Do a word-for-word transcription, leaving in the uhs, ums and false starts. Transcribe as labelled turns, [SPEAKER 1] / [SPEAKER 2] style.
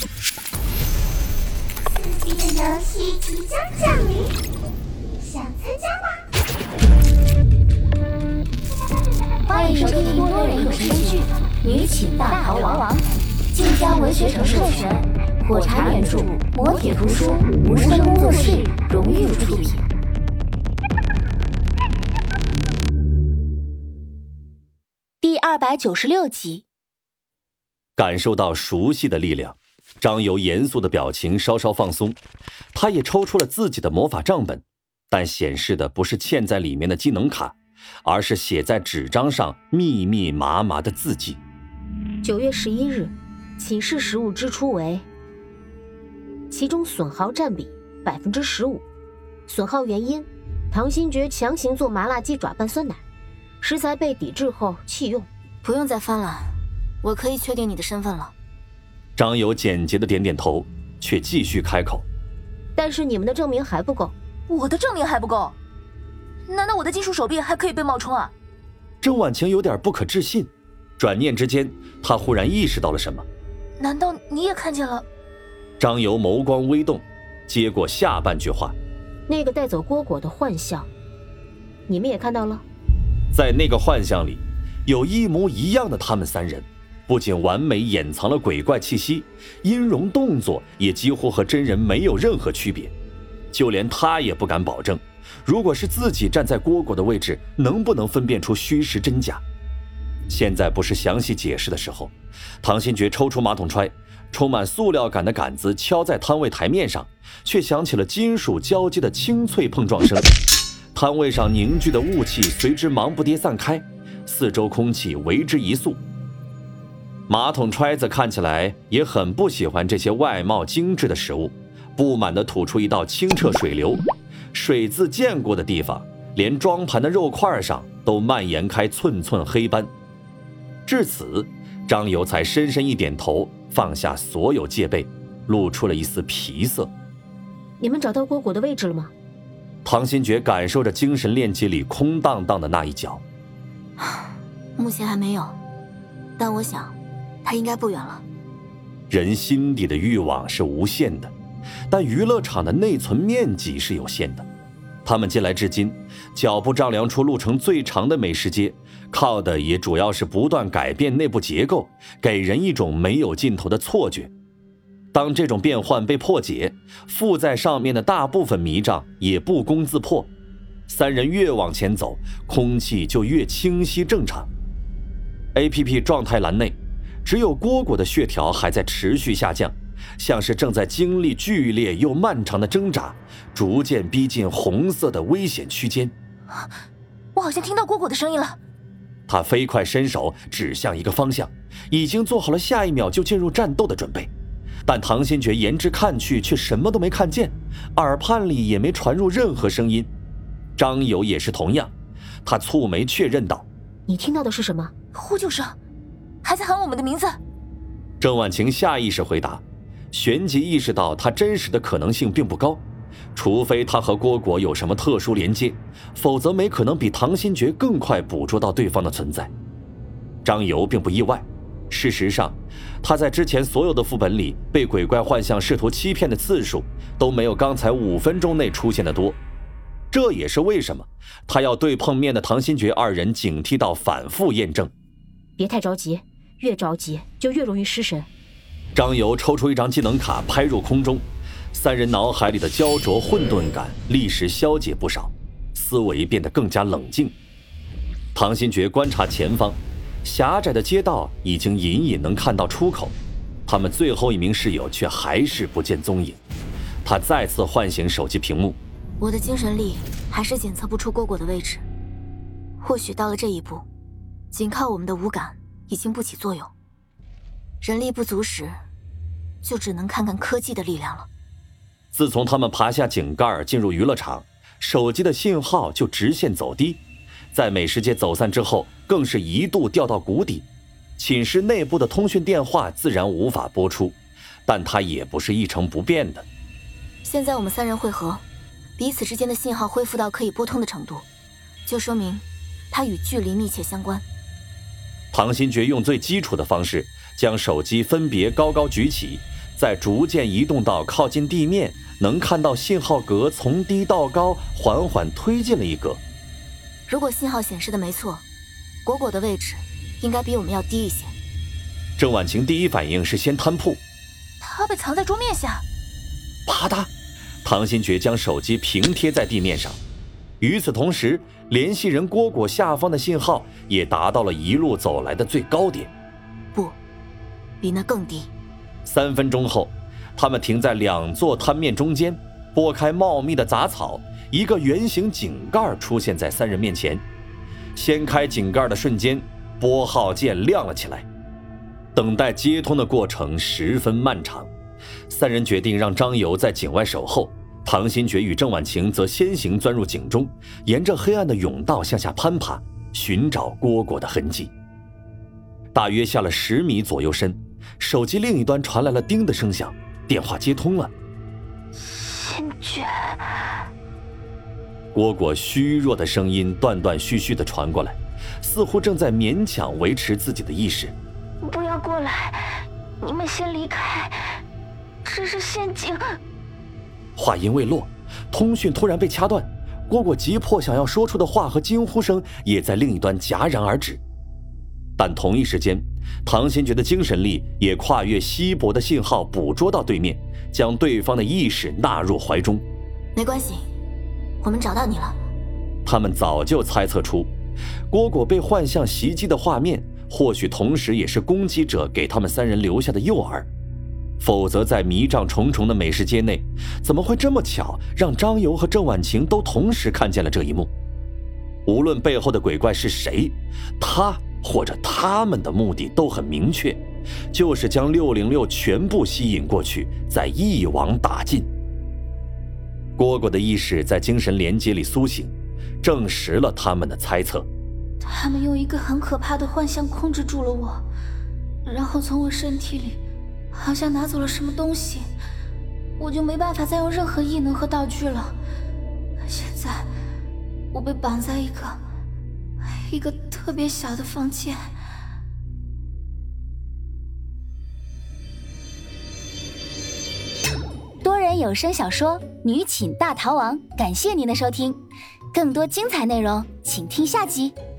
[SPEAKER 1] 刺激的游戏即将降临，想参加吗？
[SPEAKER 2] 欢迎收听多人有声剧《女寝大逃亡》，晋江文学城授权，火柴原著，磨铁图书，无声工作室荣誉出品。第二百九十六集。
[SPEAKER 3] 感受到熟悉的力量，张游严肃的表情稍稍放松，他也抽出了自己的魔法账本，但显示的不是嵌在里面的技能卡，而是写在纸张上密密麻麻的字迹。
[SPEAKER 4] 九月十一日，寝室食物支出为，其中损耗占比百分之十五。损耗原因：唐新觉强行做麻辣鸡爪拌酸奶，食材被抵制后弃用。
[SPEAKER 2] 不用再翻了，我可以确定你的身份了。
[SPEAKER 3] 张游简洁的点点头，却继续开口：
[SPEAKER 4] 但是你们的证明还不够。
[SPEAKER 5] 我的证明还不够？难道我的金属手臂还可以被冒充啊？
[SPEAKER 3] 郑婉晴有点不可置信，转念之间，她忽然意识到了什么。
[SPEAKER 5] 难道你也看见了？
[SPEAKER 3] 张游眸光微动，接过下半句话：
[SPEAKER 4] 那个带走蝈蝈的幻象，你们也看到了？
[SPEAKER 3] 在那个幻象里，有一模一样的他们三人，不仅完美掩藏了鬼怪气息，音容动作也几乎和真人没有任何区别。就连他也不敢保证，如果是自己站在蝈蝈的位置，能不能分辨出虚实真假。现在不是详细解释的时候。唐新觉抽出马桶揣，充满塑料感的杆子敲在摊位台面上，却响起了金属交接的清脆碰撞声。摊位上凝聚的雾气随之忙不迭散开，四周空气为之一肃。马桶揣子看起来也很不喜欢这些外貌精致的食物，不满地吐出一道清澈水流，水渍溅过的地方，连装盘的肉块上都蔓延开寸寸黑斑。至此，张游才深深一点头，放下所有戒备，露出了一丝皮色。
[SPEAKER 4] 你们找到蝈蝈的位置了吗？
[SPEAKER 3] 唐新觉感受着精神链接里空荡荡的那一角。
[SPEAKER 2] 目前还没有，但我想他应该不远了。
[SPEAKER 3] 人心底的欲望是无限的，但娱乐场的内存面积是有限的。他们进来至今，脚步丈量出路程最长的美食街，靠的也主要是不断改变内部结构，给人一种没有尽头的错觉。当这种变换被破解，附在上面的大部分迷障也不攻自破。三人越往前走，空气就越清晰正常。A P P 状态栏内，只有蝈蝈的血条还在持续下降，像是正在经历剧烈又漫长的挣扎，逐渐逼近红色的危险区间。
[SPEAKER 5] 我好像听到蝈蝈的声音了。
[SPEAKER 3] 他飞快伸手指向一个方向，已经做好了下一秒就进入战斗的准备。但唐新觉沿之看去，却什么都没看见，耳畔里也没传入任何声音。张游也是同样，他蹙眉确认道：
[SPEAKER 4] 你听到的是什么？
[SPEAKER 5] 呼救声，还在喊我们的名字。
[SPEAKER 3] 郑婉晴下意识回答，旋即意识到他真实的可能性并不高，除非他和蝈蝈有什么特殊连接，否则没可能比唐新觉更快捕捉到对方的存在。张游并不意外，事实上他在之前所有的副本里被鬼怪幻象试图欺骗的次数都没有刚才五分钟内出现的多。这也是为什么他要对碰面的唐新觉二人警惕到反复验证。
[SPEAKER 4] 别太着急，越着急就越容易失神。
[SPEAKER 3] 张游抽出一张技能卡拍入空中，三人脑海里的焦灼混沌感立时消解不少，思维变得更加冷静。唐新觉观察前方，狭窄的街道已经隐隐能看到出口，他们最后一名室友却还是不见踪影。他再次唤醒手机屏幕，
[SPEAKER 2] 我的精神力还是检测不出蝈蝈的位置，或许到了这一步，仅靠我们的五感已经不起作用，人力不足时，就只能看看科技的力量了。
[SPEAKER 3] 自从他们爬下井盖进入娱乐场，手机的信号就直线走低，在美食街走散之后，更是一度掉到谷底。寝室内部的通讯电话自然无法拨出，但它也不是一成不变的。
[SPEAKER 2] 现在我们三人会合，彼此之间的信号恢复到可以拨通的程度，就说明它与距离密切相关。
[SPEAKER 3] 唐新觉用最基础的方式将手机分别高高举起， 再逐渐移动到靠近地面，能看到信号格从低到高缓缓推进了一格。
[SPEAKER 2] 如果信号显示的没错，果果的位置应该比我们要低一些。
[SPEAKER 3] 郑婉晴第一反应是先摊铺，
[SPEAKER 5] 他被藏在桌面下。
[SPEAKER 3] 啪嗒，唐新觉将手机平贴在地面上。与此同时，联系人蝈蝈下方的信号也达到了一路走来的最高点。
[SPEAKER 2] 不，比那更低。
[SPEAKER 3] 三分钟后，他们停在两座滩面中间，拨开茂密的杂草，一个圆形井盖出现在三人面前。掀开井盖的瞬间，拨号键亮了起来。等待接通的过程十分漫长，三人决定让张游在井外守候，唐新觉与郑婉晴则先行钻入井中，沿着黑暗的甬道向下攀爬，寻找蝈蝈的痕迹。大约下了十米左右深，手机另一端传来了叮的声响，电话接通了。
[SPEAKER 1] 新觉，
[SPEAKER 3] 蝈蝈虚弱的声音断断续续地传过来，似乎正在勉强维持自己的意识。
[SPEAKER 1] 不要过来，你们先离开，这是陷阱。
[SPEAKER 3] 话音未落，通讯突然被掐断，蝈蝈急迫想要说出的话和惊呼声也在另一端戛然而止。但同一时间，唐新觉的精神力也跨越稀薄的信号捕捉到对面，将对方的意识纳入怀中。
[SPEAKER 2] 没关系，我们找到你了。
[SPEAKER 3] 他们早就猜测出，蝈蝈被幻象袭击的画面或许同时也是攻击者给他们三人留下的诱饵，否则在迷障重重的美食街内，怎么会这么巧让张游和郑婉晴都同时看见了这一幕？无论背后的鬼怪是谁，他或者他们的目的都很明确，就是将六零六全部吸引过去，再一网打尽。蝈蝈的意识在精神连接里苏醒，证实了他们的猜测。
[SPEAKER 5] 他们用一个很可怕的幻象控制住了我，然后从我身体里好像拿走了什么东西，我就没办法再用任何异能和道具了。现在我被绑在一个一个特别小的房间。
[SPEAKER 6] 多人有声小说《女寝大逃亡》，感谢您的收听，更多精彩内容请听下集。